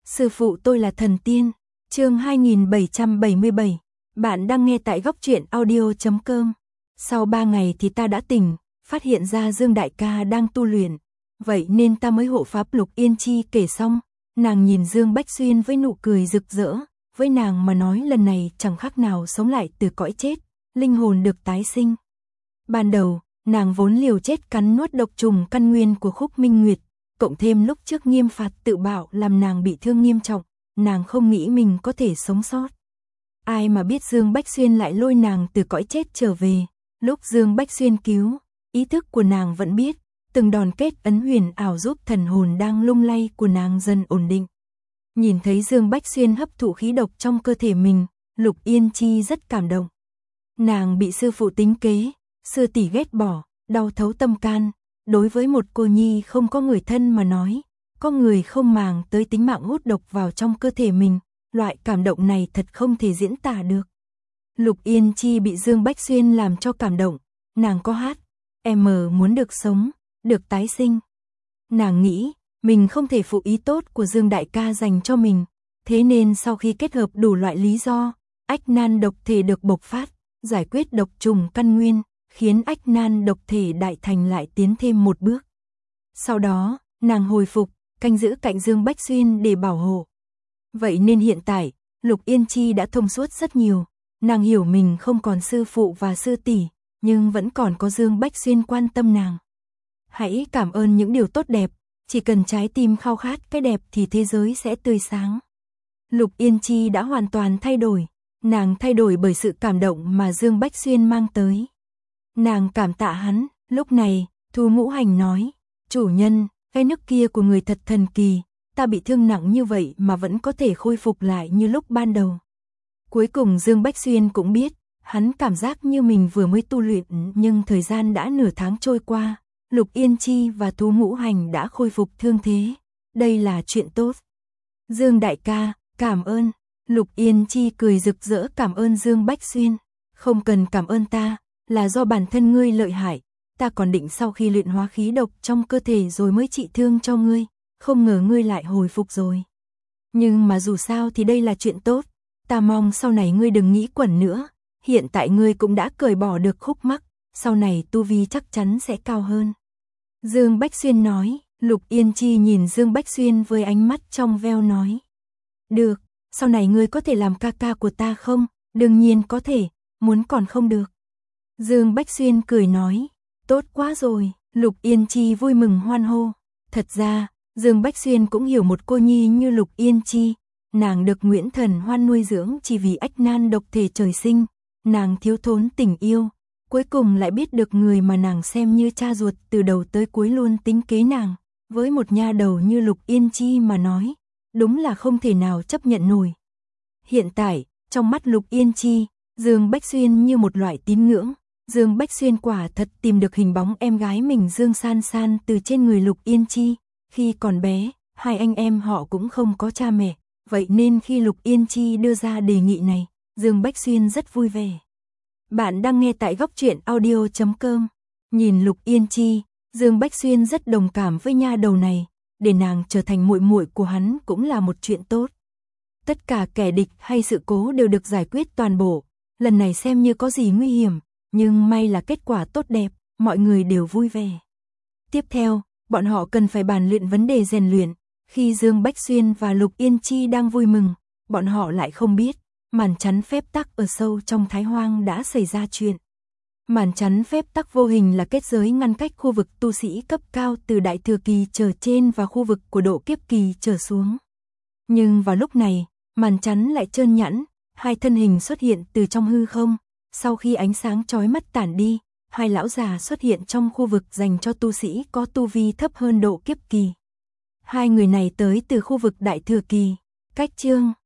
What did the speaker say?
Sư phụ tôi là thần tiên. Chương 2777. Bạn đang nghe tại góc truyện audio.com. Sau 3 ngày thì ta đã tỉnh, phát hiện ra Dương đại ca đang tu luyện. Vậy nên ta mới hộ pháp Lục Yên Chi. Kể xong, nàng nhìn Dương Bách Xuyên với nụ cười rực rỡ. Với nàng mà nói lần này chẳng khác nào sống lại từ cõi chết, linh hồn được tái sinh. Ban đầu, nàng vốn liều chết cắn nuốt độc trùng căn nguyên của Khúc Minh Nguyệt, cộng thêm lúc trước nghiêm phạt tự bạo làm nàng bị thương nghiêm trọng, nàng không nghĩ mình có thể sống sót. Ai mà biết Dương Bách Xuyên lại lôi nàng từ cõi chết trở về, lúc Dương Bách Xuyên cứu, ý thức của nàng vẫn biết, từng đòn kết ấn huyền ảo giúp thần hồn đang lung lay của nàng dần ổn định. Nhìn thấy Dương Bách Xuyên hấp thụ khí độc trong cơ thể mình, Lục Yên Chi rất cảm động. Nàng bị sư phụ tính kế, sư tỷ ghét bỏ, đau thấu tâm can. Đối với một cô nhi không có người thân mà nói, có người không màng tới tính mạng hút độc vào trong cơ thể mình, loại cảm động này thật không thể diễn tả được. Lục Yên Chi bị Dương Bách Xuyên làm cho cảm động, nàng có hát, em muốn được sống, được tái sinh. Nàng nghĩ, mình không thể phụ ý tốt của Dương đại ca dành cho mình, thế nên sau khi kết hợp đủ loại lý do, ách nan độc thể được bộc phát, giải quyết độc trùng căn nguyên, khiến ách nan độc thể đại thành lại tiến thêm một bước. Sau đó, nàng hồi phục, canh giữ cạnh Dương Bách Xuyên để bảo hộ. Vậy nên hiện tại, Lục Yên Chi đã thông suốt rất nhiều, nàng hiểu mình không còn sư phụ và sư tỷ, nhưng vẫn còn có Dương Bách Xuyên quan tâm nàng. Hãy cảm ơn những điều tốt đẹp, chỉ cần trái tim khao khát cái đẹp thì thế giới sẽ tươi sáng. Lục Yên Chi đã hoàn toàn thay đổi, nàng thay đổi bởi sự cảm động mà Dương Bách Xuyên mang tới. Nàng cảm tạ hắn, lúc này, Thu Ngũ Hành nói, chủ nhân, cái nước kia của người thật thần kỳ, ta bị thương nặng như vậy mà vẫn có thể khôi phục lại như lúc ban đầu. Cuối cùng Dương Bách Xuyên cũng biết, hắn cảm giác như mình vừa mới tu luyện nhưng thời gian đã nửa tháng trôi qua, Lục Yên Chi và Thu Ngũ Hành đã khôi phục thương thế, đây là chuyện tốt. Dương đại ca, cảm ơn, Lục Yên Chi cười rực rỡ cảm ơn Dương Bách Xuyên, không cần cảm ơn ta. Là do bản thân ngươi lợi hại, ta còn định sau khi luyện hóa khí độc trong cơ thể rồi mới trị thương cho ngươi, không ngờ ngươi lại hồi phục rồi. Nhưng mà dù sao thì đây là chuyện tốt, ta mong sau này ngươi đừng nghĩ quẩn nữa, hiện tại ngươi cũng đã cởi bỏ được khúc mắc, sau này tu vi chắc chắn sẽ cao hơn. Dương Bách Xuyên nói, Lục Yên Chi nhìn Dương Bách Xuyên với ánh mắt trong veo nói. Được, sau này ngươi có thể làm ca ca của ta không? Đương nhiên có thể, muốn còn không được. Dương Bách Xuyên cười nói, tốt quá rồi, Lục Yên Chi vui mừng hoan hô. Thật ra, Dương Bách Xuyên cũng hiểu một cô nhi như Lục Yên Chi, nàng được Nguyễn Thần Hoan nuôi dưỡng chỉ vì ách nan độc thể trời sinh, nàng thiếu thốn tình yêu, cuối cùng lại biết được người mà nàng xem như cha ruột từ đầu tới cuối luôn tính kế nàng, với một nha đầu như Lục Yên Chi mà nói, đúng là không thể nào chấp nhận nổi. Hiện tại, trong mắt Lục Yên Chi, Dương Bách Xuyên như một loại tín ngưỡng. Dương Bách Xuyên quả thật tìm được hình bóng em gái mình Dương San San từ trên người Lục Yên Chi. Khi còn bé, hai anh em họ cũng không có cha mẹ, vậy nên khi Lục Yên Chi đưa ra đề nghị này, Dương Bách Xuyên rất vui vẻ. Bạn đang nghe tại góc truyện audio.com. Nhìn Lục Yên Chi, Dương Bách Xuyên rất đồng cảm với nha đầu này, để nàng trở thành muội muội của hắn cũng là một chuyện tốt. Tất cả kẻ địch hay sự cố đều được giải quyết toàn bộ, lần này xem như có gì nguy hiểm. Nhưng may là kết quả tốt đẹp, mọi người đều vui vẻ. Tiếp theo, bọn họ cần phải bàn luyện vấn đề rèn luyện. Khi Dương Bách Xuyên và Lục Yên Chi đang vui mừng, bọn họ lại không biết, màn chắn phép tắc ở sâu trong Thái Hoang đã xảy ra chuyện. Màn chắn phép tắc vô hình là kết giới ngăn cách khu vực tu sĩ cấp cao từ Đại Thừa Kỳ trở trên và khu vực của Độ Kiếp Kỳ trở xuống. Nhưng vào lúc này, màn chắn lại trơn nhẵn, hai thân hình xuất hiện từ trong hư không. Sau khi ánh sáng chói mắt tản đi, hai lão già xuất hiện trong khu vực dành cho tu sĩ có tu vi thấp hơn Độ Kiếp Kỳ. Hai người này tới từ khu vực Đại Thừa Kỳ. Cách chương